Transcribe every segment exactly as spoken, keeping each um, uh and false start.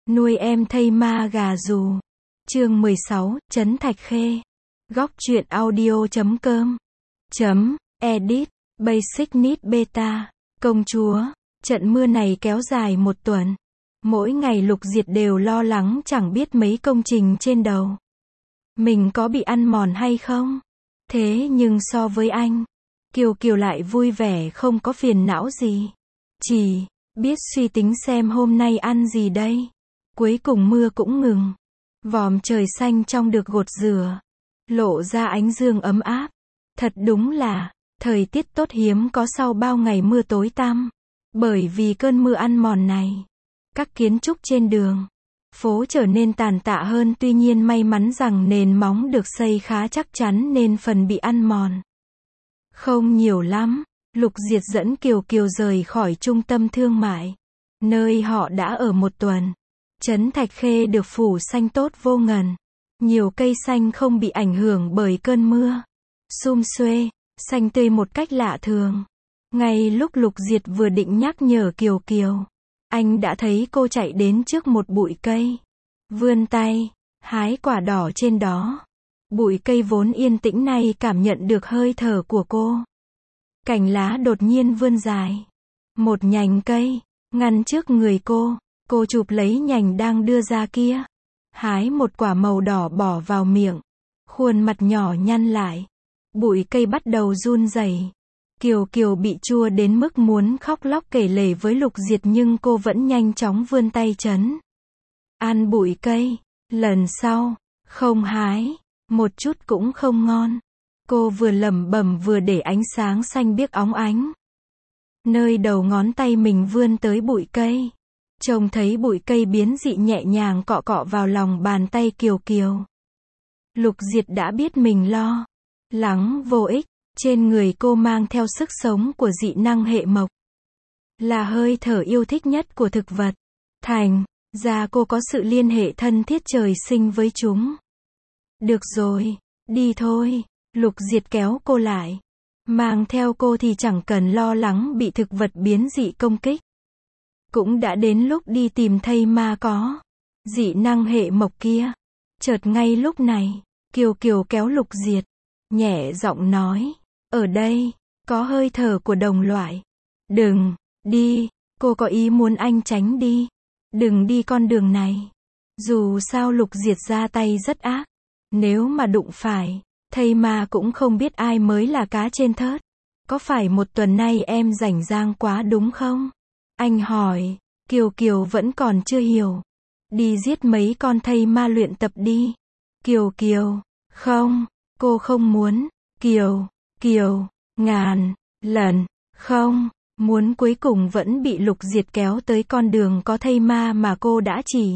Nuôi em thây ma gà rù. Chương mười sáu, Trấn Thạch Khê. Góc truyện audio chấm com. Chấm, edit, basic need beta. Công chúa, trận mưa này kéo dài một tuần. Mỗi ngày Lục Diệt đều lo lắng chẳng biết mấy công trình trên đầu mình có bị ăn mòn hay không. Thế nhưng so với anh, Kiều Kiều lại vui vẻ không có phiền não gì. Chỉ biết suy tính xem hôm nay ăn gì đây. Cuối cùng mưa cũng ngừng. Vòm trời xanh trong được gột rửa, lộ ra ánh dương ấm áp. Thật đúng là thời tiết tốt hiếm có sau bao ngày mưa tối tăm. Bởi vì cơn mưa ăn mòn này, các kiến trúc trên đường phố trở nên tàn tạ hơn, tuy nhiên may mắn rằng nền móng được xây khá chắc chắn nên phần bị ăn mòn không nhiều lắm. Lục Diệt dẫn Kiều Kiều rời khỏi trung tâm thương mại, nơi họ đã ở một tuần. Trấn Thạch Khê được phủ xanh tốt vô ngần. Nhiều cây xanh không bị ảnh hưởng bởi cơn mưa. Sum xuê, xanh tươi một cách lạ thường. Ngay lúc Lục Diệt vừa định nhắc nhở Kiều Kiều, anh đã thấy cô chạy đến trước một bụi cây. Vươn tay, hái quả đỏ trên đó. Bụi cây vốn yên tĩnh này cảm nhận được hơi thở của cô. Cành lá đột nhiên vươn dài. Một nhành cây, ngăn trước người cô. Cô chụp lấy nhành đang đưa ra kia. Hái một quả màu đỏ bỏ vào miệng. Khuôn mặt nhỏ nhăn lại. Bụi cây bắt đầu run rẩy. Kiều Kiều bị chua đến mức muốn khóc lóc kể lể với Lục Diệt, nhưng cô vẫn nhanh chóng vươn tay trấn an bụi cây. Lần sau, không hái, một chút cũng không ngon. Cô vừa lẩm bẩm vừa để ánh sáng xanh biếc óng ánh nơi đầu ngón tay mình vươn tới bụi cây. Trông thấy bụi cây biến dị nhẹ nhàng cọ cọ vào lòng bàn tay Kiều Kiều. Lục Diệt đã biết mình lo lắng vô ích. Trên người cô mang theo sức sống của dị năng hệ mộc, là hơi thở yêu thích nhất của thực vật. Thành ra cô có sự liên hệ thân thiết trời sinh với chúng. Được rồi, đi thôi. Lục Diệt kéo cô lại. Mang theo cô thì chẳng cần lo lắng bị thực vật biến dị công kích. Cũng đã đến lúc đi tìm thây ma có dị năng hệ mộc kia. Chợt ngay lúc này, Kiều Kiều kéo Lục Diệt, nhẹ giọng nói, ở đây có hơi thở của đồng loại. Đừng đi, cô có ý muốn anh tránh đi. Đừng đi con đường này. Dù sao Lục Diệt ra tay rất ác. Nếu mà đụng phải thây ma cũng không biết ai mới là cá trên thớt. Có phải một tuần nay em rảnh rang quá đúng không? Anh hỏi. Kiều Kiều vẫn còn chưa hiểu. Đi giết mấy con thây ma luyện tập đi. Kiều Kiều, không, cô không muốn. Kiều, Kiều, ngàn lần, không, muốn. Cuối cùng vẫn bị Lục Diệt kéo tới con đường có thây ma mà cô đã chỉ.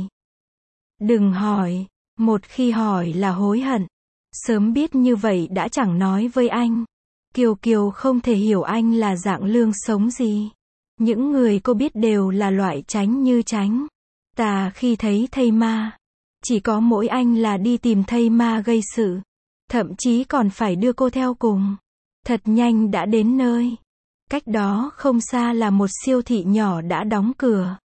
Đừng hỏi, một khi hỏi là hối hận. Sớm biết như vậy đã chẳng nói với anh. Kiều Kiều không thể hiểu anh là dạng lương sống gì. Những người cô biết đều là loại tránh như tránh tà khi thấy thây ma. Chỉ có mỗi anh là đi tìm thây ma gây sự. Thậm chí còn phải đưa cô theo cùng. Thật nhanh đã đến nơi. Cách đó không xa là một siêu thị nhỏ đã đóng cửa.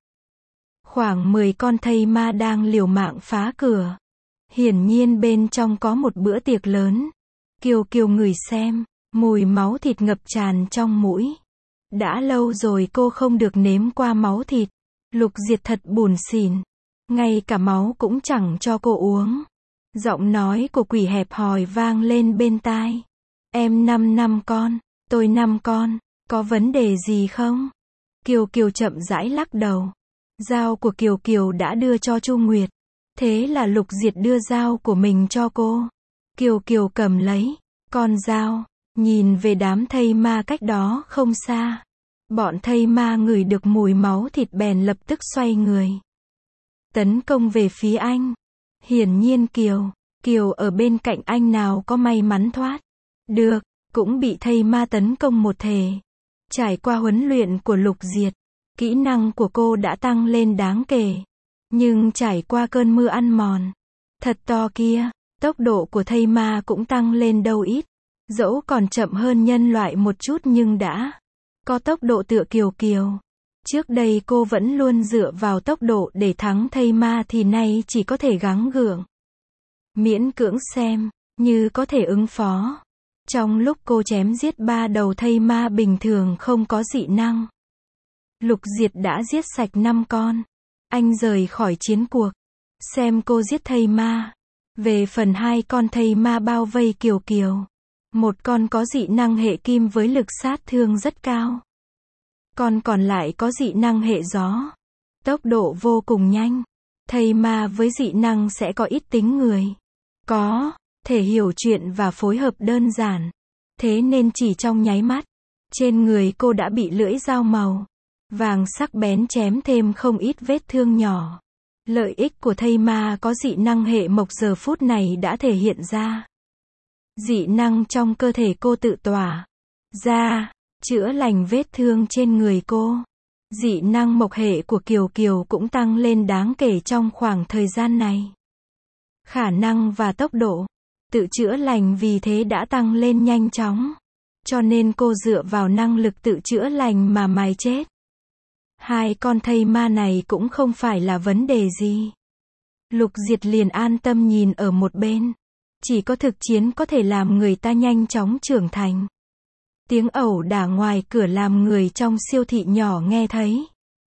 Khoảng mười con thây ma đang liều mạng phá cửa. Hiển nhiên bên trong có một bữa tiệc lớn. Kiều Kiều ngửi xem, mùi máu thịt ngập tràn trong mũi. Đã lâu rồi cô không được nếm qua máu thịt. Lục Diệt thật buồn xỉn. Ngay cả máu cũng chẳng cho cô uống. Giọng nói của quỷ hẹp hòi vang lên bên tai. Em năm năm con, tôi năm con, có vấn đề gì không? Kiều Kiều chậm rãi lắc đầu. Dao của Kiều Kiều đã đưa cho Chu Nguyệt. Thế là Lục Diệt đưa dao của mình cho cô. Kiều Kiều cầm lấy con dao, nhìn về đám thây ma cách đó không xa. Bọn thây ma ngửi được mùi máu thịt bèn lập tức xoay người tấn công về phía anh. Hiển nhiên Kiều Kiều ở bên cạnh anh nào có may mắn thoát được, cũng bị thây ma tấn công một thể. Trải qua huấn luyện của Lục Diệt, kỹ năng của cô đã tăng lên đáng kể. Nhưng trải qua cơn mưa ăn mòn thật to kia, tốc độ của thây ma cũng tăng lên đâu ít. Dẫu còn chậm hơn nhân loại một chút nhưng đã có tốc độ tựa Kiều Kiều. Trước đây cô vẫn luôn dựa vào tốc độ để thắng thây ma thì nay chỉ có thể gắng gượng. Miễn cưỡng xem, như có thể ứng phó. Trong lúc cô chém giết ba đầu thây ma bình thường không có dị năng, Lục Diệt đã giết sạch năm con. Anh rời khỏi chiến cuộc. Xem cô giết thây ma. Về phần hai con thây ma bao vây Kiều Kiều. Một con có dị năng hệ kim với lực sát thương rất cao. Con còn lại có dị năng hệ gió. Tốc độ vô cùng nhanh. Thây ma với dị năng sẽ có ít tính người. Có thể hiểu chuyện và phối hợp đơn giản. Thế nên chỉ trong nháy mắt, trên người cô đã bị lưỡi dao màu vàng sắc bén chém thêm không ít vết thương nhỏ. Lợi ích của thây ma có dị năng hệ mộc giờ phút này đã thể hiện ra. Dị năng trong cơ thể cô tự tỏa ra, chữa lành vết thương trên người cô. Dị năng mộc hệ của Kiều Kiều cũng tăng lên đáng kể trong khoảng thời gian này. Khả năng và tốc độ tự chữa lành vì thế đã tăng lên nhanh chóng. Cho nên cô dựa vào năng lực tự chữa lành mà mài chết. Hai con thây ma này cũng không phải là vấn đề gì. Lục Diệt liền an tâm nhìn ở một bên. Chỉ có thực chiến có thể làm người ta nhanh chóng trưởng thành. Tiếng ẩu đả ngoài cửa làm người trong siêu thị nhỏ nghe thấy.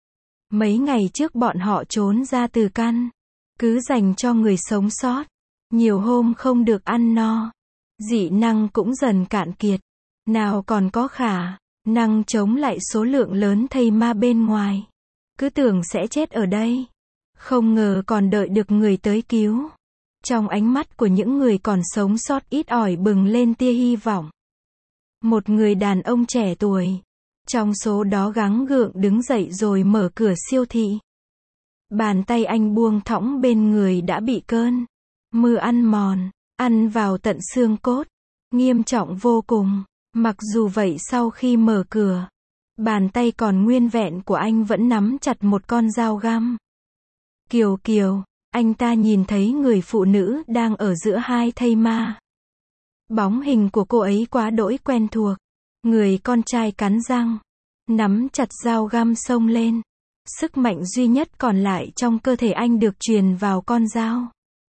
Mấy ngày trước bọn họ trốn ra từ căn cứ dành cho người sống sót. Nhiều hôm không được ăn no. Dị năng cũng dần cạn kiệt. Nào còn có khả năng chống lại số lượng lớn thây ma bên ngoài. Cứ tưởng sẽ chết ở đây. Không ngờ còn đợi được người tới cứu. Trong ánh mắt của những người còn sống sót ít ỏi bừng lên tia hy vọng. Một người đàn ông trẻ tuổi trong số đó gắng gượng đứng dậy rồi mở cửa siêu thị. Bàn tay anh buông thõng bên người đã bị cơn mưa ăn mòn, ăn vào tận xương cốt, nghiêm trọng vô cùng. Mặc dù vậy sau khi mở cửa, bàn tay còn nguyên vẹn của anh vẫn nắm chặt một con dao găm. Kiều Kiều, anh ta nhìn thấy người phụ nữ đang ở giữa hai thây ma. Bóng hình của cô ấy quá đỗi quen thuộc. Người con trai cắn răng, nắm chặt dao găm xông lên. Sức mạnh duy nhất còn lại trong cơ thể anh được truyền vào con dao.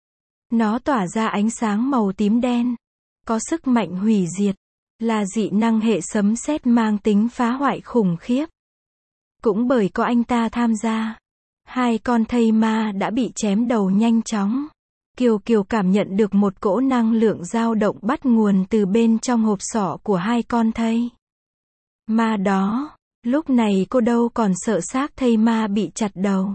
Nó tỏa ra ánh sáng màu tím đen, có sức mạnh hủy diệt, là dị năng hệ sấm sét mang tính phá hoại khủng khiếp. Cũng bởi có anh ta tham gia, hai con thây ma đã bị chém đầu nhanh chóng. Kiều Kiều cảm nhận được một cỗ năng lượng dao động bắt nguồn từ bên trong hộp sọ của hai con thây ma đó. Lúc này cô đâu còn sợ xác thây ma bị chặt đầu.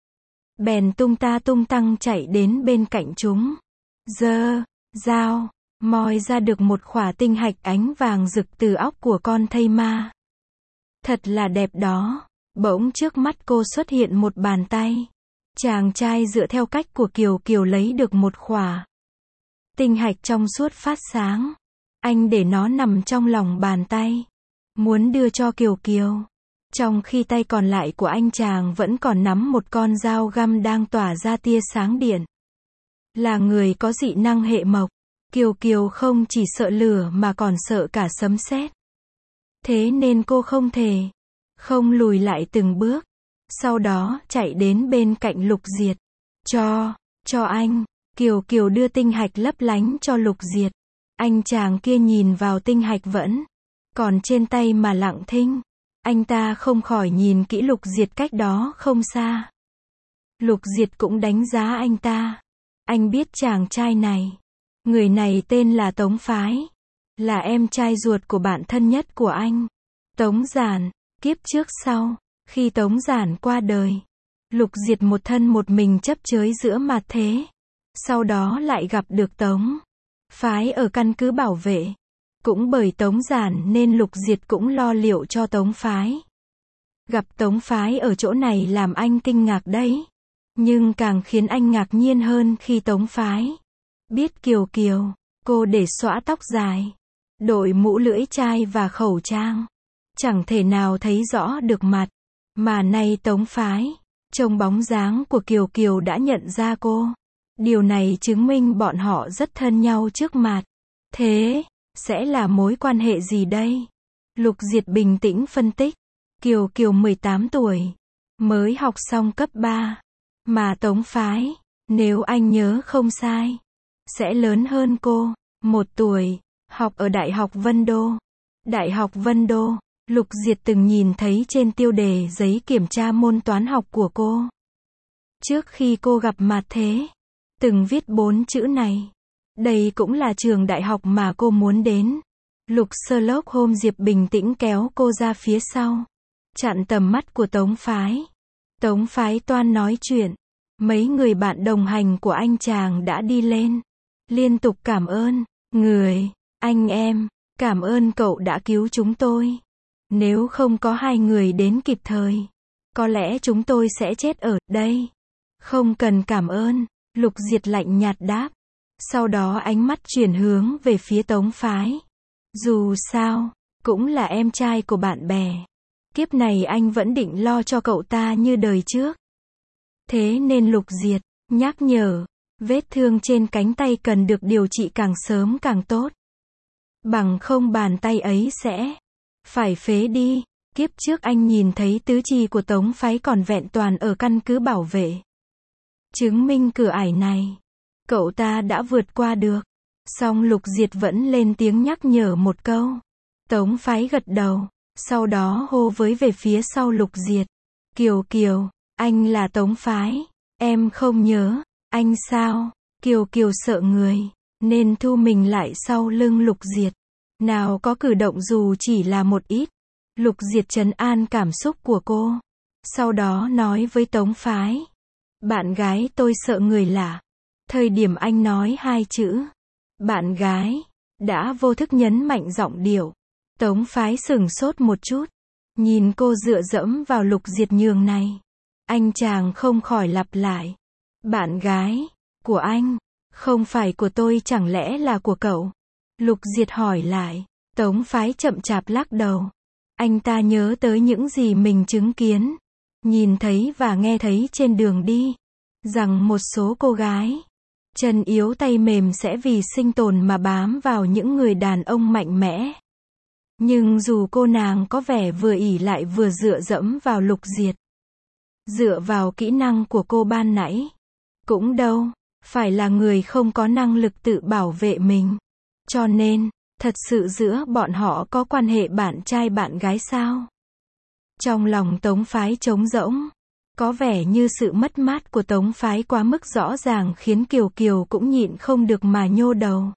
Bèn tung ta tung tăng chạy đến bên cạnh chúng. Giơ dao, moi ra được một khỏa tinh hạch ánh vàng rực từ óc của con thây ma. Thật là đẹp đó. Bỗng trước mắt cô xuất hiện một bàn tay. Chàng trai dựa theo cách của Kiều Kiều lấy được một khỏa tinh hạch trong suốt phát sáng. Anh để nó nằm trong lòng bàn tay, muốn đưa cho Kiều Kiều. Trong khi tay còn lại của anh chàng vẫn còn nắm một con dao găm đang tỏa ra tia sáng điện. Là người có dị năng hệ mộc, Kiều Kiều không chỉ sợ lửa mà còn sợ cả sấm sét. Thế nên cô không thể không lùi lại từng bước. Sau đó chạy đến bên cạnh Lục Diệt. Cho, cho anh. Kiều Kiều đưa tinh hạch lấp lánh cho Lục Diệt. Anh chàng kia nhìn vào tinh hạch vẫn còn trên tay mà lặng thinh. Anh ta không khỏi nhìn kỹ Lục Diệt cách đó không xa. Lục Diệt cũng đánh giá anh ta. Anh biết chàng trai này. Người này tên là Tống Phái. Là em trai ruột của bạn thân nhất của anh, Tống Giản. Kiếp trước sau, khi Tống Giản qua đời, Lục Diệt một thân một mình chấp chới giữa mạt thế. Sau đó lại gặp được Tống Phái ở căn cứ bảo vệ. Cũng bởi Tống Giản nên Lục Diệt cũng lo liệu cho Tống Phái. Gặp Tống Phái ở chỗ này làm anh kinh ngạc đấy. Nhưng càng khiến anh ngạc nhiên hơn khi Tống Phái biết Kiều Kiều, cô để xõa tóc dài, đội mũ lưỡi chai và khẩu trang. Chẳng thể nào thấy rõ được mặt. Mà nay Tống Phái, trông bóng dáng của Kiều Kiều đã nhận ra cô. Điều này chứng minh bọn họ rất thân nhau trước mặt. Thế, sẽ là mối quan hệ gì đây? Lục Diệt bình tĩnh phân tích. Kiều Kiều mười tám tuổi, mới học xong cấp ba, mà Tống Phái, nếu anh nhớ không sai, sẽ lớn hơn cô, một tuổi, học ở Đại học Vân Đô. Đại học Vân Đô, Lục Diệt từng nhìn thấy trên tiêu đề giấy kiểm tra môn toán học của cô. Trước khi cô gặp mặt thế, từng viết bốn chữ này. Đây cũng là trường đại học mà cô muốn đến. Lục Sherlock Holmes Diệp bình tĩnh kéo cô ra phía sau, chặn tầm mắt của Tống Phái. Tống Phái toan nói chuyện. Mấy người bạn đồng hành của anh chàng đã đi lên, liên tục cảm ơn. Người, anh em, cảm ơn cậu đã cứu chúng tôi. Nếu không có hai người đến kịp thời, có lẽ chúng tôi sẽ chết ở đây. Không cần cảm ơn, Lục Diệt lạnh nhạt đáp. Sau đó ánh mắt chuyển hướng về phía Tống Phái. Dù sao, cũng là em trai của bạn bè. Kiếp này anh vẫn định lo cho cậu ta như đời trước. Thế nên Lục Diệt nhắc nhở, vết thương trên cánh tay cần được điều trị càng sớm càng tốt. Bằng không bàn tay ấy sẽ phải phế đi. Kiếp trước anh nhìn thấy tứ chi của Tống Phái còn vẹn toàn ở căn cứ bảo vệ. Chứng minh cửa ải này, cậu ta đã vượt qua được. Song Lục Diệt vẫn lên tiếng nhắc nhở một câu. Tống Phái gật đầu, sau đó hô với về phía sau Lục Diệt. Kiều Kiều, anh là Tống Phái. Em không nhớ, anh sao? Kiều Kiều sợ người, nên thu mình lại sau lưng Lục Diệt. Nào có cử động dù chỉ là một ít. Lục Diệt trấn an cảm xúc của cô. Sau đó nói với Tống Phái. Bạn gái tôi sợ người lạ. Thời điểm anh nói hai chữ bạn gái, đã vô thức nhấn mạnh giọng điệu. Tống Phái sửng sốt một chút, nhìn cô dựa dẫm vào Lục Diệt nhường này. Anh chàng không khỏi lặp lại. Bạn gái của anh, không phải của tôi, chẳng lẽ là của cậu? Lục Diệt hỏi lại. Tống Phái chậm chạp lắc đầu. Anh ta nhớ tới những gì mình chứng kiến, nhìn thấy và nghe thấy trên đường đi, rằng một số cô gái chân yếu tay mềm sẽ vì sinh tồn mà bám vào những người đàn ông mạnh mẽ. Nhưng dù cô nàng có vẻ vừa ỷ lại vừa dựa dẫm vào Lục Diệt, dựa vào kỹ năng của cô ban nãy, cũng đâu phải là người không có năng lực tự bảo vệ mình. Cho nên, thật sự giữa bọn họ có quan hệ bạn trai bạn gái sao? Trong lòng Tống Phái trống rỗng. Có vẻ như sự mất mát của Tống Phái quá mức rõ ràng khiến Kiều Kiều cũng nhịn không được mà nhô đầu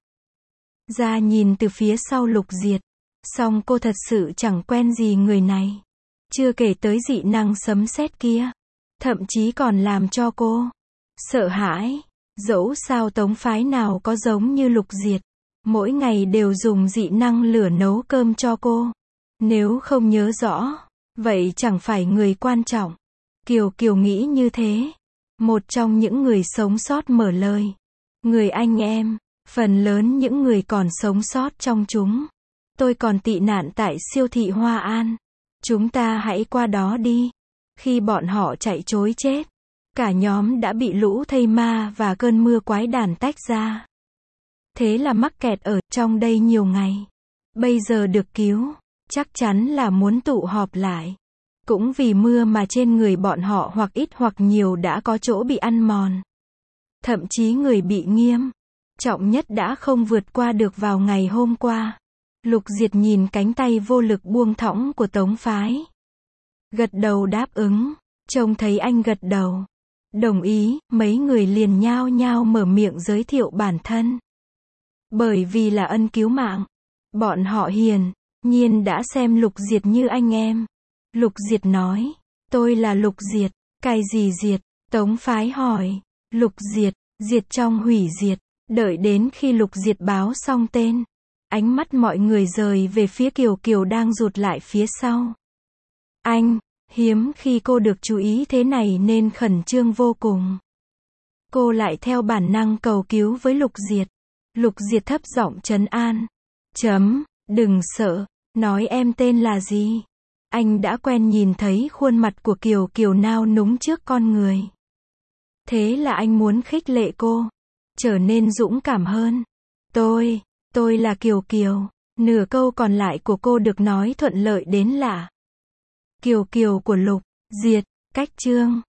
ra nhìn từ phía sau Lục Diệt. Song cô thật sự chẳng quen gì người này. Chưa kể tới dị năng sấm sét kia. Thậm chí còn làm cho cô sợ hãi. Dẫu sao Tống Phái nào có giống như Lục Diệt, mỗi ngày đều dùng dị năng lửa nấu cơm cho cô. Nếu không nhớ rõ, vậy chẳng phải người quan trọng. Kiều Kiều nghĩ như thế. Một trong những người sống sót mở lời. Người anh em, phần lớn những người còn sống sót trong chúng. Tôi còn tị nạn tại siêu thị Hoa An. Chúng ta hãy qua đó đi. Khi bọn họ chạy trối chết, cả nhóm đã bị lũ thây ma và cơn mưa quái đản tách ra. Thế là mắc kẹt ở trong đây nhiều ngày. Bây giờ được cứu, chắc chắn là muốn tụ họp lại. Cũng vì mưa mà trên người bọn họ hoặc ít hoặc nhiều đã có chỗ bị ăn mòn. Thậm chí người bị nghiêm trọng nhất đã không vượt qua được vào ngày hôm qua. Lục Diệt nhìn cánh tay vô lực buông thõng của Tống Phái. Gật đầu đáp ứng. Trông thấy anh gật đầu đồng ý, mấy người liền nhao nhao mở miệng giới thiệu bản thân. Bởi vì là ân cứu mạng, bọn họ hiển nhiên đã xem Lục Diệt như anh em. Lục Diệt nói, tôi là Lục Diệt. Cái gì Diệt? Tống Phái hỏi. Lục Diệt, Diệt trong hủy diệt. Đợi đến khi Lục Diệt báo xong tên, ánh mắt mọi người rời về phía Kiều Kiều đang rụt lại phía sau. Anh, hiếm khi cô được chú ý thế này nên khẩn trương vô cùng. Cô lại theo bản năng cầu cứu với Lục Diệt. Lục Diệt thấp giọng trấn an. Chấm, đừng sợ, nói em tên là gì? Anh đã quen nhìn thấy khuôn mặt của Kiều Kiều nao núng trước con người. Thế là anh muốn khích lệ cô trở nên dũng cảm hơn. Tôi, tôi là Kiều Kiều. Nửa câu còn lại của cô được nói thuận lợi đến lạ. Kiều kiều của Lục, Diệt, cách chương.